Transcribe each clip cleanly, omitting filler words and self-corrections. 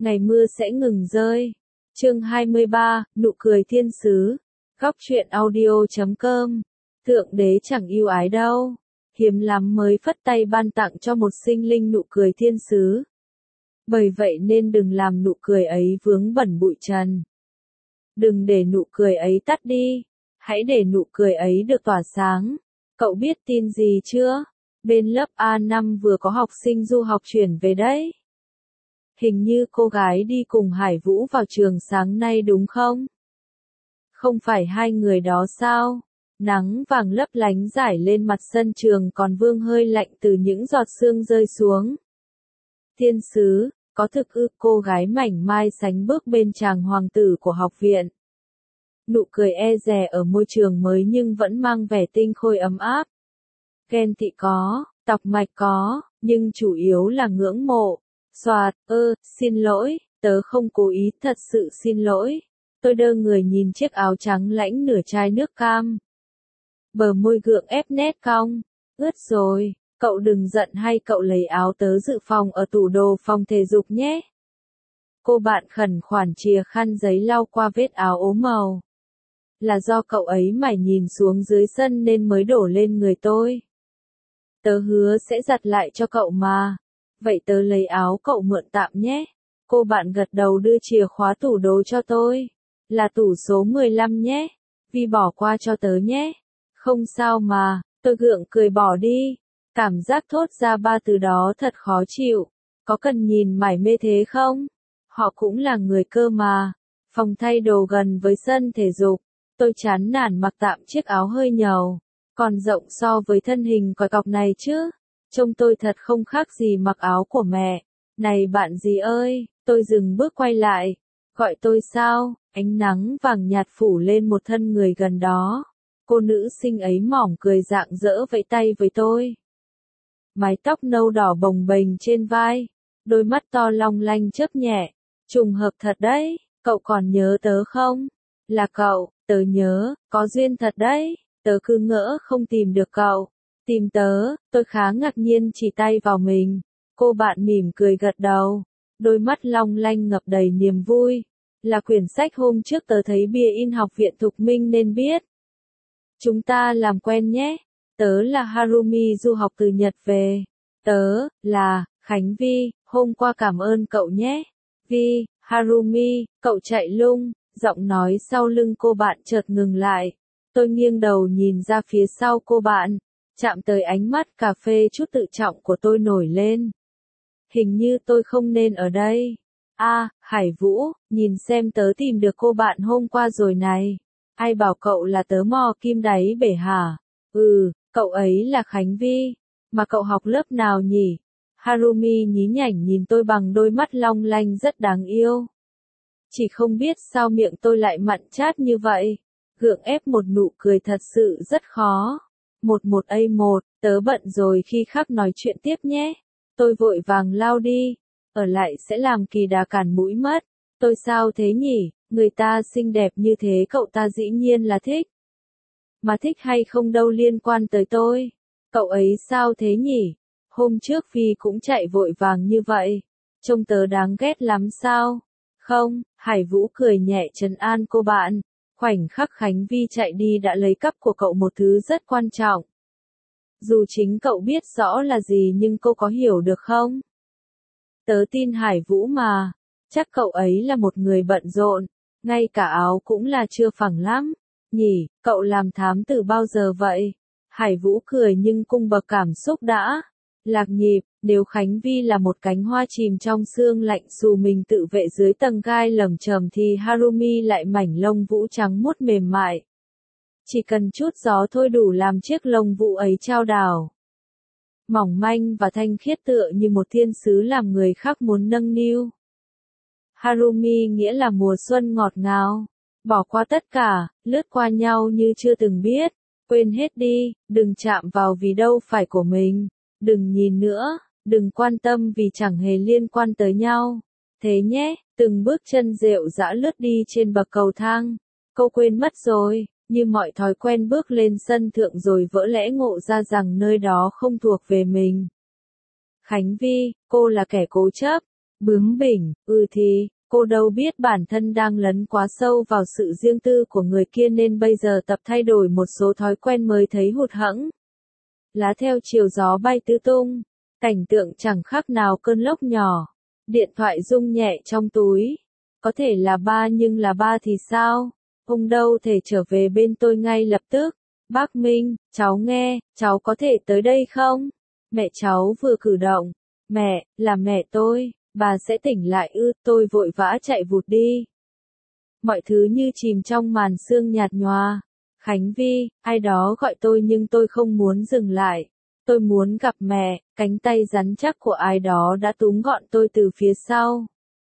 ngày mưa sẽ ngừng rơi. Chương 23, nụ cười thiên sứ. Góc truyện audio.com. Thượng đế chẳng yêu ái đâu. Hiếm lắm mới phất tay ban tặng cho một sinh linh nụ cười thiên sứ. Bởi vậy nên đừng làm nụ cười ấy vướng bẩn bụi trần. Đừng để nụ cười ấy tắt đi. Hãy để nụ cười ấy được tỏa sáng. Cậu biết tin gì chưa? Bên lớp A5 vừa có học sinh du học chuyển về đấy. Hình như cô gái đi cùng Hải Vũ vào trường sáng nay đúng không? Không phải hai người đó sao? Nắng vàng lấp lánh rải lên mặt sân trường còn vương hơi lạnh từ những giọt sương rơi xuống. Thiên sứ, có thực ư? Cô gái mảnh mai sánh bước bên chàng hoàng tử của học viện. Nụ cười e dè ở môi trường mới nhưng vẫn mang vẻ tinh khôi ấm áp. Ghen tị có, tọc mạch có, nhưng chủ yếu là ngưỡng mộ. Soạt, xin lỗi, tớ không cố ý, thật sự xin lỗi. Tôi đơ người nhìn chiếc áo trắng lãnh nửa chai nước cam. Bờ môi gượng ép nét cong. Ướt rồi, cậu đừng giận hay cậu lấy áo tớ dự phòng ở tủ đồ phòng thể dục nhé. Cô bạn khẩn khoản chìa khăn giấy lau qua vết áo ố màu. Là do cậu ấy mải nhìn xuống dưới sân nên mới đổ lên người tôi. Tớ hứa sẽ giặt lại cho cậu mà. Vậy tớ lấy áo cậu mượn tạm nhé. Cô bạn gật đầu đưa chìa khóa tủ đồ cho tôi. Là tủ số 15 nhé. Vi bỏ qua cho tớ nhé. Không sao mà, tôi gượng cười bỏ đi. Cảm giác thốt ra ba từ đó thật khó chịu. Có cần nhìn mải mê thế không? Họ cũng là người cơ mà. Phòng thay đồ gần với sân thể dục. Tôi chán nản mặc tạm chiếc áo hơi nhầu. Còn rộng so với thân hình còi cọc này chứ. Trông tôi thật không khác gì mặc áo của mẹ. Này bạn gì ơi, tôi dừng bước quay lại. Gọi tôi sao? Ánh nắng vàng nhạt phủ lên một thân người gần đó. Cô nữ sinh ấy mỏng cười rạng rỡ vẫy tay với tôi. Mái tóc nâu đỏ bồng bềnh trên vai. Đôi mắt to long lanh chớp nhẹ. Trùng hợp thật đấy, cậu còn nhớ tớ không? Là cậu, tớ nhớ, có duyên thật đấy. Tớ cứ ngỡ không tìm được cậu. Tìm tớ, tôi khá ngạc nhiên chỉ tay vào mình. Cô bạn mỉm cười gật đầu. Đôi mắt long lanh ngập đầy niềm vui. Là quyển sách hôm trước tớ thấy bìa in học viện Thục Minh nên biết. Chúng ta làm quen nhé. Tớ là Harumi du học từ Nhật về. Tớ, là, Khánh Vi, hôm qua cảm ơn cậu nhé. Vi, Harumi, cậu chạy lung. Giọng nói sau lưng cô bạn chợt ngừng lại. Tôi nghiêng đầu nhìn ra phía sau cô bạn. Chạm tới ánh mắt cà phê chút tự trọng của tôi nổi lên. Hình như tôi không nên ở đây. Hải Vũ, nhìn xem tớ tìm được cô bạn hôm qua rồi này. Ai bảo cậu là tớ mò kim đáy bể hả? Cậu ấy là Khánh Vi. Mà cậu học lớp nào nhỉ? Harumi nhí nhảnh nhìn tôi bằng đôi mắt long lanh rất đáng yêu. Chỉ không biết sao miệng tôi lại mặn chát như vậy. Gượng ép một nụ cười thật sự rất khó. 11A1, tớ bận rồi khi khác nói chuyện tiếp nhé. Tôi vội vàng lao đi. Ở lại sẽ làm kỳ đà cản mũi mất. Tôi sao thế nhỉ? Người ta xinh đẹp như thế cậu ta dĩ nhiên là thích. Mà thích hay không đâu liên quan tới tôi. Cậu ấy sao thế nhỉ? Hôm trước Phi cũng chạy vội vàng như vậy. Trông tớ đáng ghét lắm sao? Không, Hải Vũ cười nhẹ trấn an cô bạn. Khoảnh khắc Khánh Vi chạy đi đã lấy cắp của cậu một thứ rất quan trọng. Dù chính cậu biết rõ là gì nhưng cô có hiểu được không? Tớ tin Hải Vũ mà. Chắc cậu ấy là một người bận rộn. Ngay cả áo cũng là chưa phẳng lắm. Nhỉ, cậu làm thám tử bao giờ vậy? Hải Vũ cười nhưng cung bậc cảm xúc đã. Lạc nhịp, nếu Khánh Vi là một cánh hoa chìm trong sương lạnh dù mình tự vệ dưới tầng gai lởm chởm thì Harumi lại mảnh lông vũ trắng muốt mềm mại. Chỉ cần chút gió thôi đủ làm chiếc lông vũ ấy chao đảo. Mỏng manh và thanh khiết tựa như một thiên sứ làm người khác muốn nâng niu. Harumi nghĩa là mùa xuân ngọt ngào. Bỏ qua tất cả, lướt qua nhau như chưa từng biết. Quên hết đi, đừng chạm vào vì đâu phải của mình. Đừng nhìn nữa, đừng quan tâm vì chẳng hề liên quan tới nhau. Thế nhé, từng bước chân rệu rã lướt đi trên bậc cầu thang. Cô quên mất rồi, như mọi thói quen bước lên sân thượng rồi vỡ lẽ ngộ ra rằng nơi đó không thuộc về mình. Khánh Vi, cô là kẻ cố chấp. Bướng bỉnh, thì, cô đâu biết bản thân đang lấn quá sâu vào sự riêng tư của người kia nên bây giờ tập thay đổi một số thói quen mới thấy hụt hẫng. Lá theo chiều gió bay tứ tung, cảnh tượng chẳng khác nào cơn lốc nhỏ. Điện thoại rung nhẹ trong túi. Có thể là ba nhưng là ba thì sao? Ông đâu thể trở về bên tôi ngay lập tức. Bác Minh, cháu nghe, cháu có thể tới đây không? Mẹ cháu vừa cử động. Mẹ, là mẹ tôi, bà sẽ tỉnh lại ư? Tôi vội vã chạy vụt đi. Mọi thứ như chìm trong màn sương nhạt nhòa. Khánh Vi, ai đó gọi tôi nhưng tôi không muốn dừng lại. Tôi muốn gặp mẹ, cánh tay rắn chắc của ai đó đã túm gọn tôi từ phía sau.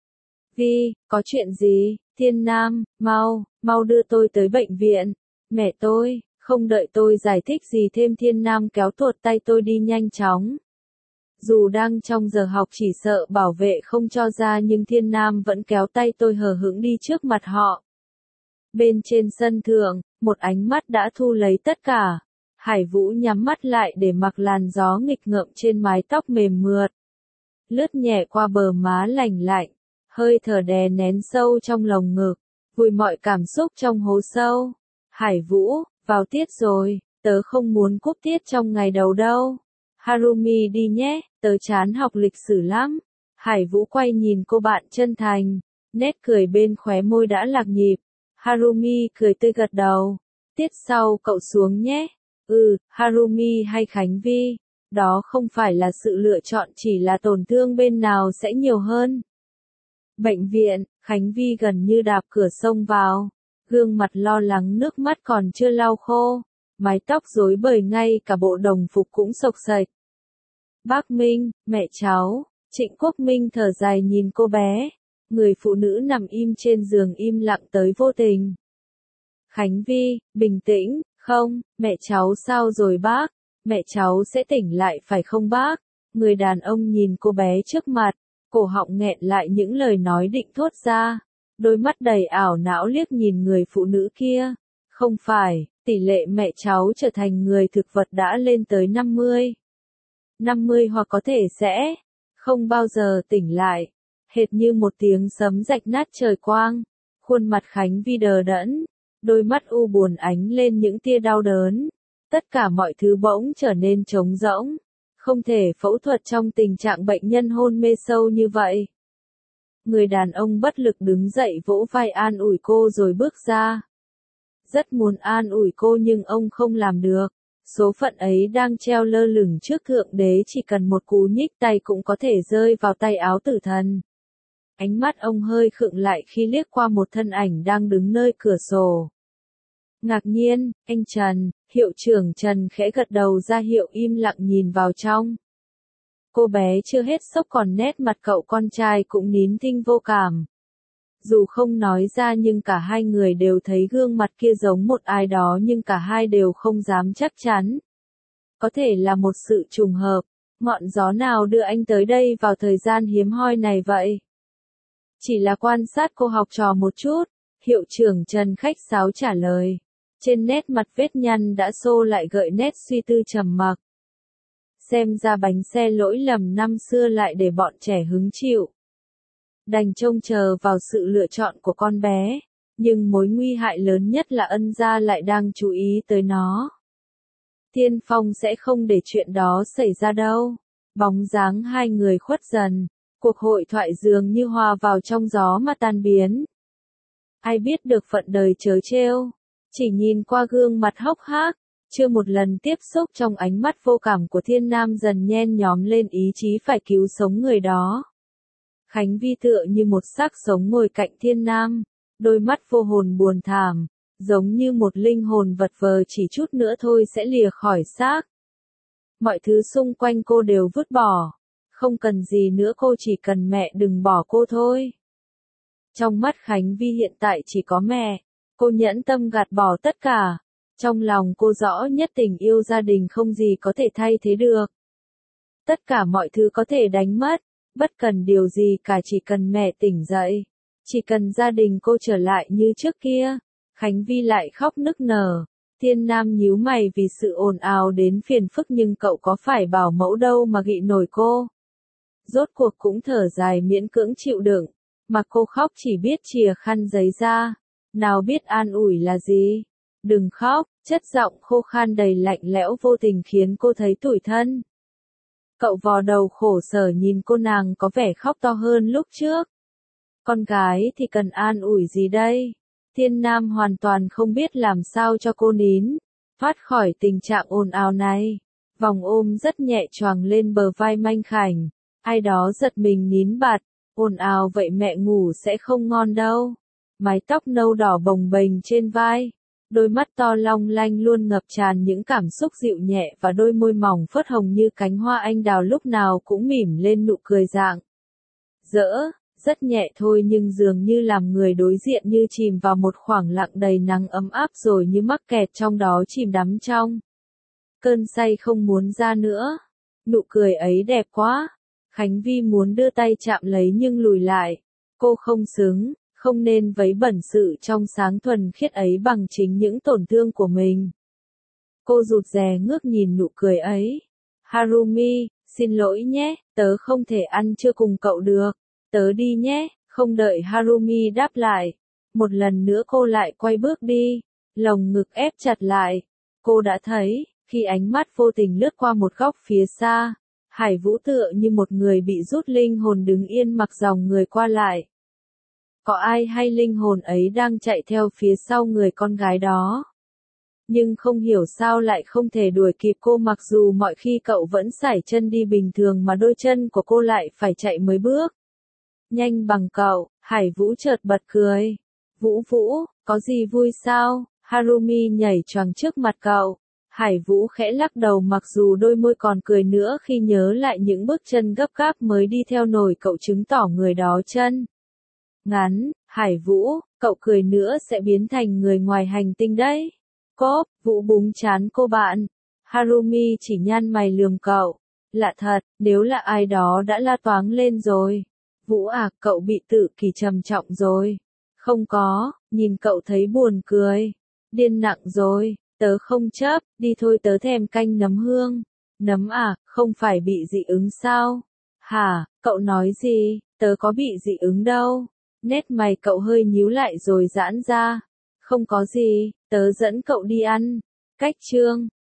Vi, có chuyện gì? Thiên Nam, mau đưa tôi tới bệnh viện. Mẹ tôi, không đợi tôi giải thích gì thêm Thiên Nam kéo tuột tay tôi đi nhanh chóng. Dù đang trong giờ học chỉ sợ bảo vệ không cho ra nhưng Thiên Nam vẫn kéo tay tôi hờ hững đi trước mặt họ. Bên trên sân thượng, một ánh mắt đã thu lấy tất cả. Hải Vũ nhắm mắt lại để mặc làn gió nghịch ngợm trên mái tóc mềm mượt. Lướt nhẹ qua bờ má lành lạnh, hơi thở đè nén sâu trong lồng ngực, vùi mọi cảm xúc trong hố sâu. Hải Vũ, vào tiết rồi, tớ không muốn cúp tiết trong ngày đầu đâu. Harumi đi nhé, tớ chán học lịch sử lắm. Hải Vũ quay nhìn cô bạn chân thành, nét cười bên khóe môi đã lạc nhịp. Harumi cười tươi gật đầu. Tiết sau cậu xuống nhé. Harumi hay Khánh Vi, đó không phải là sự lựa chọn, chỉ là tổn thương bên nào sẽ nhiều hơn. Bệnh viện, Khánh Vi gần như đạp cửa xông vào, gương mặt lo lắng, nước mắt còn chưa lau khô, mái tóc rối bời, ngay cả bộ đồng phục cũng xộc xệch. Bác Minh, mẹ cháu. Trịnh Quốc Minh thở dài nhìn cô bé, người phụ nữ nằm im trên giường im lặng tới vô tình. Khánh Vi, bình tĩnh. Không, mẹ cháu sao rồi bác? Mẹ cháu sẽ tỉnh lại phải không bác? Người đàn ông nhìn cô bé trước mặt, cổ họng nghẹn lại những lời nói định thốt ra. Đôi mắt đầy ảo não liếc nhìn người phụ nữ kia. Không phải, tỷ lệ mẹ cháu trở thành người thực vật đã lên tới 50. 50 hoặc có thể sẽ không bao giờ tỉnh lại. Hệt như một tiếng sấm rạch nát trời quang. Khuôn mặt Khánh Vi đờ đẫn. Đôi mắt u buồn ánh lên những tia đau đớn. Tất cả mọi thứ bỗng trở nên trống rỗng. Không thể phẫu thuật trong tình trạng bệnh nhân hôn mê sâu như vậy. Người đàn ông bất lực đứng dậy vỗ vai an ủi cô rồi bước ra. Rất muốn an ủi cô nhưng ông không làm được. Số phận ấy đang treo lơ lửng trước Thượng Đế, chỉ cần một cú nhích tay cũng có thể rơi vào tay áo tử thần. Ánh mắt ông hơi khựng lại khi liếc qua một thân ảnh đang đứng nơi cửa sổ. Ngạc nhiên, anh Trần, hiệu trưởng Trần khẽ gật đầu ra hiệu im lặng nhìn vào trong. Cô bé chưa hết sốc còn nét mặt cậu con trai cũng nín thinh vô cảm. Dù không nói ra nhưng cả hai người đều thấy gương mặt kia giống một ai đó nhưng cả hai đều không dám chắc chắn. Có thể là một sự trùng hợp, ngọn gió nào đưa anh tới đây vào thời gian hiếm hoi này vậy? Chỉ là quan sát cô học trò một chút, hiệu trưởng Trần khách sáo trả lời. Trên nét mặt vết nhăn đã xô lại gợi nét suy tư trầm mặc. Xem ra bánh xe lỗi lầm năm xưa lại để bọn trẻ hứng chịu. Đành trông chờ vào sự lựa chọn của con bé, nhưng mối nguy hại lớn nhất là ân gia lại đang chú ý tới nó. Tiên Phong sẽ không để chuyện đó xảy ra đâu. Bóng dáng hai người khuất dần, cuộc hội thoại dường như hòa vào trong gió mà tan biến. Ai biết được phận đời trớ trêu, chỉ nhìn qua gương mặt hốc hác, chưa một lần tiếp xúc, trong ánh mắt vô cảm của Thiên Nam dần nhen nhóm lên ý chí phải cứu sống người đó. Khánh Vi tựa như một xác sống ngồi cạnh Thiên Nam, đôi mắt vô hồn buồn thảm, giống như một linh hồn vật vờ chỉ chút nữa thôi sẽ lìa khỏi xác. Mọi thứ xung quanh cô đều vứt bỏ, không cần gì nữa, cô chỉ cần mẹ đừng bỏ cô thôi. Trong mắt Khánh Vi hiện tại chỉ có mẹ, cô nhẫn tâm gạt bỏ tất cả. Trong lòng cô rõ nhất tình yêu gia đình không gì có thể thay thế được. Tất cả mọi thứ có thể đánh mất, bất cần điều gì cả, chỉ cần mẹ tỉnh dậy, chỉ cần gia đình cô trở lại như trước kia. Khánh Vi lại khóc nức nở. Thiên Nam nhíu mày vì sự ồn ào đến phiền phức, nhưng cậu có phải bảo mẫu đâu mà gị nổi cô. rốt cuộc cũng thở dài miễn cưỡng chịu đựng, mà cô khóc chỉ biết chìa khăn giấy ra, nào biết an ủi là gì. Đừng khóc, chất giọng khô khan đầy lạnh lẽo vô tình khiến cô thấy tủi thân. Cậu vò đầu khổ sở nhìn cô, nàng có vẻ khóc to hơn lúc trước. Con gái thì cần an ủi gì đây? Thiên Nam hoàn toàn không biết làm sao cho cô nín, thoát khỏi tình trạng ồn ào này. Vòng ôm rất nhẹ choàng lên bờ vai manh khảnh, ai đó giật mình nín bặt, ồn ào vậy mẹ ngủ sẽ không ngon đâu. Mái tóc nâu đỏ bồng bềnh trên vai, đôi mắt to long lanh luôn ngập tràn những cảm xúc dịu nhẹ và đôi môi mỏng phớt hồng như cánh hoa anh đào lúc nào cũng mỉm lên nụ cười rạng rỡ, rất nhẹ thôi nhưng dường như làm người đối diện như chìm vào một khoảng lặng đầy nắng ấm áp rồi như mắc kẹt trong đó chìm đắm trong cơn say không muốn ra nữa. Nụ cười ấy đẹp quá. Khánh Vi muốn đưa tay chạm lấy nhưng lùi lại. Cô không xứng, không nên vấy bẩn sự trong sáng thuần khiết ấy bằng chính những tổn thương của mình. Cô rụt rè ngước nhìn nụ cười ấy. Harumi, xin lỗi nhé, tớ không thể ăn trưa cùng cậu được. Tớ đi nhé, không đợi Harumi đáp lại. Một lần nữa cô lại quay bước đi, lồng ngực ép chặt lại. Cô đã thấy, khi ánh mắt vô tình lướt qua một góc phía xa, Hải Vũ tựa như một người bị rút linh hồn đứng yên mặc dòng người qua lại. Có ai hay linh hồn ấy đang chạy theo phía sau người con gái đó? Nhưng không hiểu sao lại không thể đuổi kịp cô mặc dù mọi khi cậu vẫn sải chân đi bình thường mà đôi chân của cô lại phải chạy mấy bước. Nhanh bằng cậu, Hải Vũ chợt bật cười. Vũ Vũ, có gì vui sao? Harumi nhảy choàng trước mặt cậu. Hải Vũ khẽ lắc đầu mặc dù đôi môi còn cười nữa khi nhớ lại những bước chân gấp gáp mới đi theo nổi cậu chứng tỏ người đó chân ngắn. Hải Vũ, cậu cười nữa sẽ biến thành người ngoài hành tinh đấy. Cốp, Vũ búng chán cô bạn. Harumi chỉ nhăn mày lườm cậu. Lạ thật, nếu là ai đó đã la toáng lên rồi. Vũ à, cậu bị tự kỷ trầm trọng rồi. Không có, nhìn cậu thấy buồn cười. Điên nặng rồi, tớ không chấp, đi thôi tớ thèm canh nấm hương. Nấm à, không phải bị dị ứng sao? Hả, cậu nói gì, tớ có bị dị ứng đâu. Nét mày cậu hơi nhíu lại rồi giãn ra. Không có gì, tớ dẫn cậu đi ăn. Cách chương